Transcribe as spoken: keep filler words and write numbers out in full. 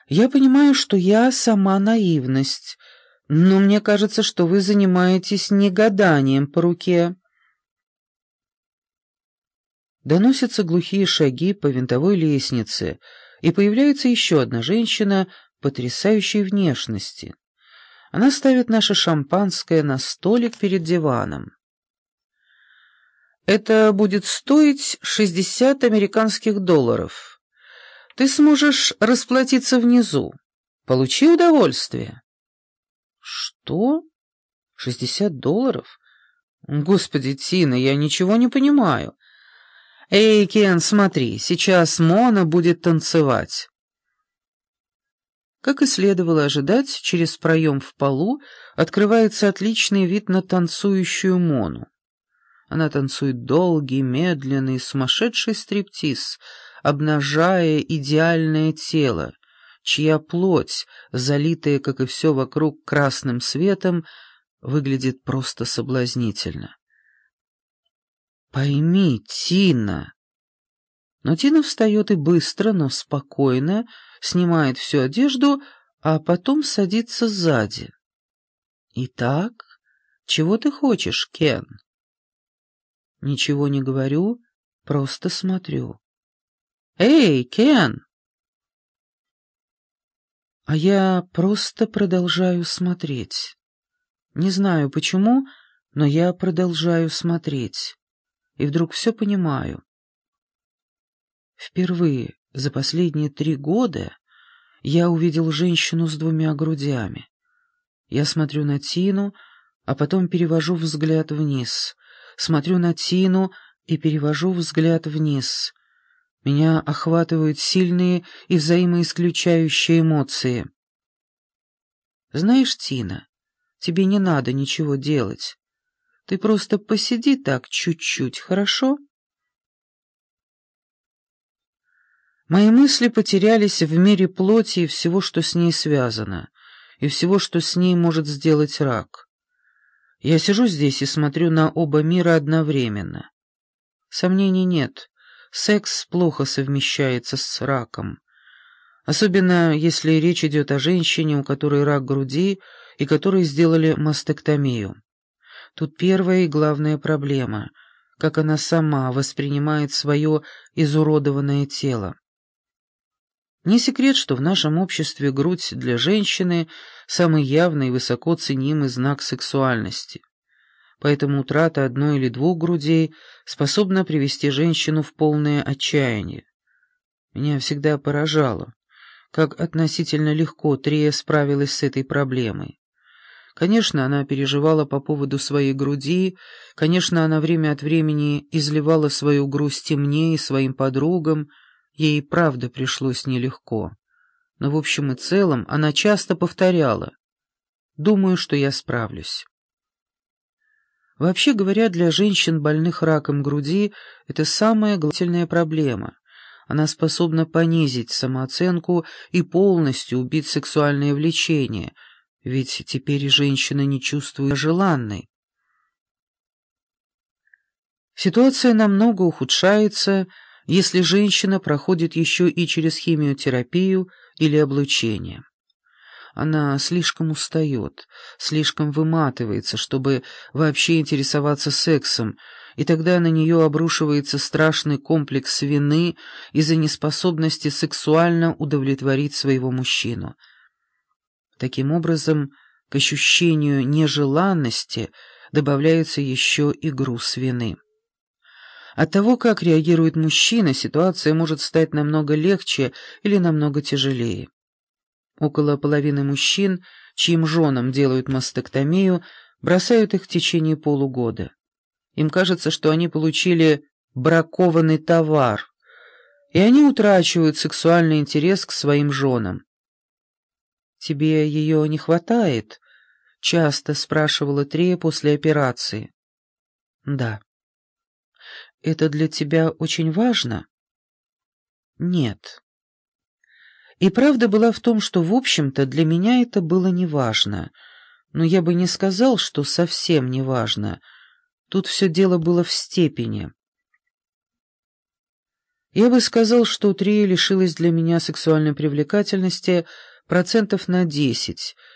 Я понимаю, что я сама наивность, но мне кажется, что вы занимаетесь не гаданием по руке». Доносятся глухие шаги по винтовой лестнице, и появляется еще одна женщина потрясающей внешности. Она ставит наше шампанское на столик перед диваном. «Это будет стоить шестьдесят американских долларов. Ты сможешь расплатиться внизу. Получи удовольствие». «Что? Шестьдесят долларов? Господи, Тина, я ничего не понимаю. Эй, Кен, смотри, сейчас Мона будет танцевать». Как и следовало ожидать, через проем в полу открывается отличный вид на танцующую Мону. Она танцует долгий, медленный, сумасшедший стриптиз, обнажая идеальное тело, чья плоть, залитая, как и все вокруг, красным светом, выглядит просто соблазнительно. «Пойми, Тина!» Но Тина встает и быстро, но спокойно снимает всю одежду, а потом садится сзади. «Итак, чего ты хочешь, Кен?» Ничего не говорю, просто смотрю. «Эй, Кен!» А я просто продолжаю смотреть. Не знаю почему, но я продолжаю смотреть. И вдруг все понимаю. Впервые за последние три года я увидел женщину с двумя грудями. Я смотрю на Тину, а потом перевожу взгляд вниз. Смотрю на Тину и перевожу взгляд вниз. Меня охватывают сильные и взаимоисключающие эмоции. Знаешь, Тина, тебе не надо ничего делать. Ты просто посиди так чуть-чуть, хорошо? Мои мысли потерялись в мире плоти и всего, что с ней связано, и всего, что с ней может сделать рак. Я сижу здесь и смотрю на оба мира одновременно. Сомнений нет, секс плохо совмещается с раком. Особенно, если речь идет о женщине, у которой рак груди и которой сделали мастектомию. Тут первая и главная проблема, как она сама воспринимает свое изуродованное тело. Не секрет, что в нашем обществе грудь для женщины – самый явный и высоко ценимый знак сексуальности. Поэтому утрата одной или двух грудей способна привести женщину в полное отчаяние. Меня всегда поражало, как относительно легко Трия справилась с этой проблемой. Конечно, она переживала по поводу своей груди, конечно, она время от времени изливала свою грусть и мне, и своим подругам, ей правда пришлось нелегко. Но в общем и целом она часто повторяла: «Думаю, что я справлюсь». Вообще говоря, для женщин, больных раком груди, это самая главная проблема. Она способна понизить самооценку и полностью убить сексуальное влечение, ведь теперь женщина не чувствует себя желанной. Ситуация намного ухудшается, если женщина проходит еще и через химиотерапию или облучение. Она слишком устает, слишком выматывается, чтобы вообще интересоваться сексом, и тогда на нее обрушивается страшный комплекс вины из-за неспособности сексуально удовлетворить своего мужчину. Таким образом, к ощущению нежеланности добавляется еще и груз вины. От того, как реагирует мужчина, ситуация может стать намного легче или намного тяжелее. Около половины мужчин, чьим женам делают мастектомию, бросают их в течение полугода. Им кажется, что они получили бракованный товар, и они утрачивают сексуальный интерес к своим женам. «Тебе ее не хватает?» — часто спрашивала Трия после операции. «Да». «Это для тебя очень важно?» «Нет». И правда была в том, что, в общем-то, для меня это было неважно, но я бы не сказал, что совсем неважно. Тут все дело было в степени. Я бы сказал, что Трия лишилась для меня сексуальной привлекательности процентов на десять,